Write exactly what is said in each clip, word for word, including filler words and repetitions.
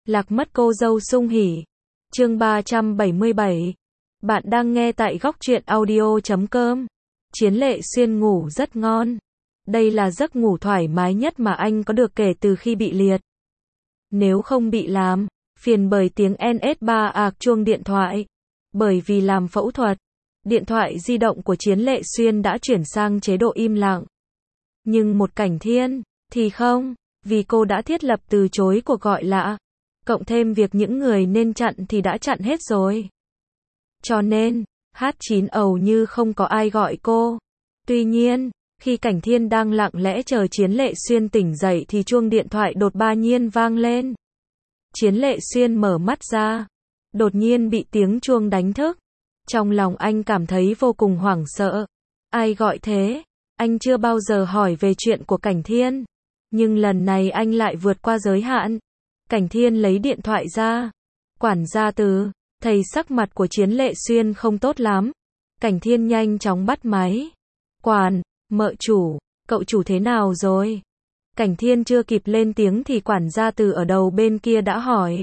Lạc mất cô dâu sung hỉ. Chương ba trăm bảy mươi bảy. Bạn đang nghe tại góc truyện audio chấm com. Chiến Lệ Xuyên ngủ rất ngon. Đây là giấc ngủ thoải mái nhất mà anh có được kể từ khi bị liệt. Nếu không bị làm phiền bởi tiếng en ét ba ạc chuông điện thoại. Bởi vì làm phẫu thuật, điện thoại di động của Chiến Lệ Xuyên đã chuyển sang chế độ im lặng. Nhưng một Cảnh Thiên thì không, vì cô đã thiết lập từ chối cuộc gọi lạ. Cộng thêm việc những người nên chặn thì đã chặn hết rồi. Cho nên, hát chín ầu như không có ai gọi cô. Tuy nhiên, khi Cảnh Thiên đang lặng lẽ chờ Chiến Lệ Xuyên tỉnh dậy thì chuông điện thoại đột ba nhiên vang lên. Chiến Lệ Xuyên mở mắt ra. Đột nhiên bị tiếng chuông đánh thức. Trong lòng anh cảm thấy vô cùng hoảng sợ. Ai gọi thế? Anh chưa bao giờ hỏi về chuyện của Cảnh Thiên. Nhưng lần này anh lại vượt qua giới hạn. Cảnh Thiên lấy điện thoại ra. Quản gia Từ, thấy sắc mặt của Chiến Lệ Xuyên không tốt lắm. Cảnh Thiên nhanh chóng bắt máy. Quản, mợ chủ, cậu chủ thế nào rồi? Cảnh Thiên chưa kịp lên tiếng thì quản gia Từ ở đầu bên kia đã hỏi.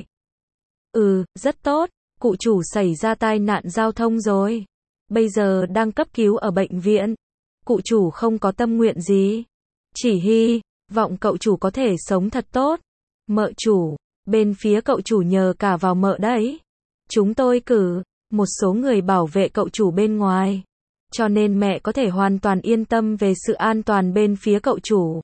Ừ, rất tốt, cụ chủ xảy ra tai nạn giao thông rồi. Bây giờ đang cấp cứu ở bệnh viện. Cụ chủ không có tâm nguyện gì. Chỉ hy vọng cậu chủ có thể sống thật tốt. Mợ chủ, bên phía cậu chủ nhờ cả vào mợ đấy. Chúng tôi cử một số người bảo vệ cậu chủ bên ngoài. Cho nên mẹ có thể hoàn toàn yên tâm về sự an toàn bên phía cậu chủ.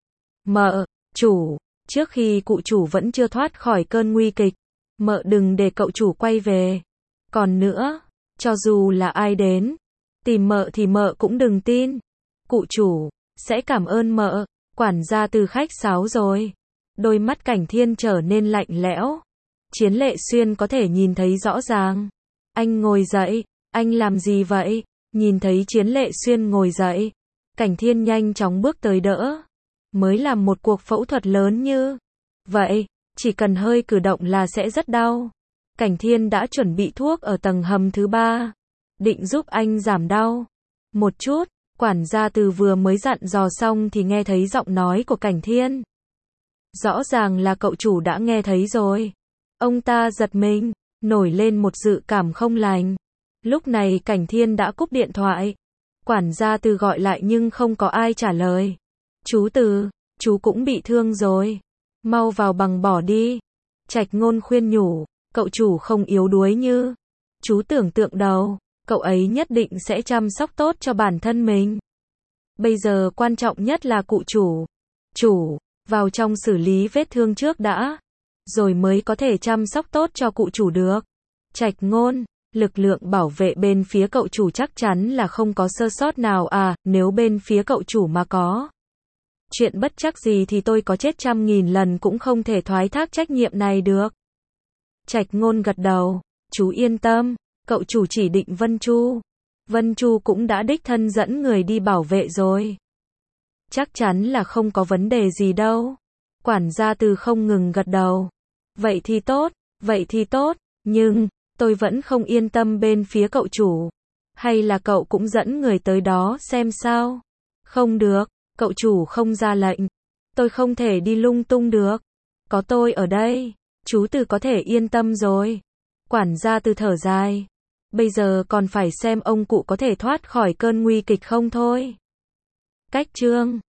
Mợ chủ, trước khi cụ chủ vẫn chưa thoát khỏi cơn nguy kịch, mợ đừng để cậu chủ quay về. Còn nữa, cho dù là ai đến tìm mợ thì mợ cũng đừng tin. Cụ chủ sẽ cảm ơn mợ. Quản gia Từ khách sáo rồi. Đôi mắt Cảnh Thiên trở nên lạnh lẽo. Chiến Lệ Xuyên có thể nhìn thấy rõ ràng. Anh ngồi dậy. Anh làm gì vậy? Nhìn thấy Chiến Lệ Xuyên ngồi dậy, Cảnh Thiên nhanh chóng bước tới đỡ. Mới làm một cuộc phẫu thuật lớn như vậy, chỉ cần hơi cử động là sẽ rất đau. Cảnh Thiên đã chuẩn bị thuốc ở tầng hầm thứ ba, định giúp anh giảm đau một chút. Quản gia Từ vừa mới dặn dò xong thì nghe thấy giọng nói của Cảnh Thiên. Rõ ràng là cậu chủ đã nghe thấy rồi. Ông ta giật mình, nổi lên một dự cảm không lành. Lúc này Cảnh Thiên đã cúp điện thoại. Quản gia Từ gọi lại nhưng không có ai trả lời. Chú Từ, chú cũng bị thương rồi. Mau vào bằng bỏ đi. Trạch Ngôn khuyên nhủ, cậu chủ không yếu đuối như chú tưởng tượng đâu. Cậu ấy nhất định sẽ chăm sóc tốt cho bản thân mình. Bây giờ quan trọng nhất là cụ chủ. Chủ, vào trong xử lý vết thương trước đã. Rồi mới có thể chăm sóc tốt cho cụ chủ được. Trạch Ngôn, lực lượng bảo vệ bên phía cậu chủ chắc chắn là không có sơ sót nào à, nếu bên phía cậu chủ mà có chuyện bất trắc gì thì tôi có chết trăm nghìn lần cũng không thể thoái thác trách nhiệm này được. Trạch Ngôn gật đầu, chú yên tâm, cậu chủ chỉ định Vân Chu. Vân Chu cũng đã đích thân dẫn người đi bảo vệ rồi. Chắc chắn là không có vấn đề gì đâu. Quản gia Từ không ngừng gật đầu. Vậy thì tốt, vậy thì tốt, nhưng tôi vẫn không yên tâm bên phía cậu chủ. Hay là cậu cũng dẫn người tới đó xem sao? Không được, cậu chủ không ra lệnh. Tôi không thể đi lung tung được. Có tôi ở đây, chú Từ có thể yên tâm rồi. Quản gia Từ thở dài. Bây giờ còn phải xem ông cụ có thể thoát khỏi cơn nguy kịch không thôi. Cách chương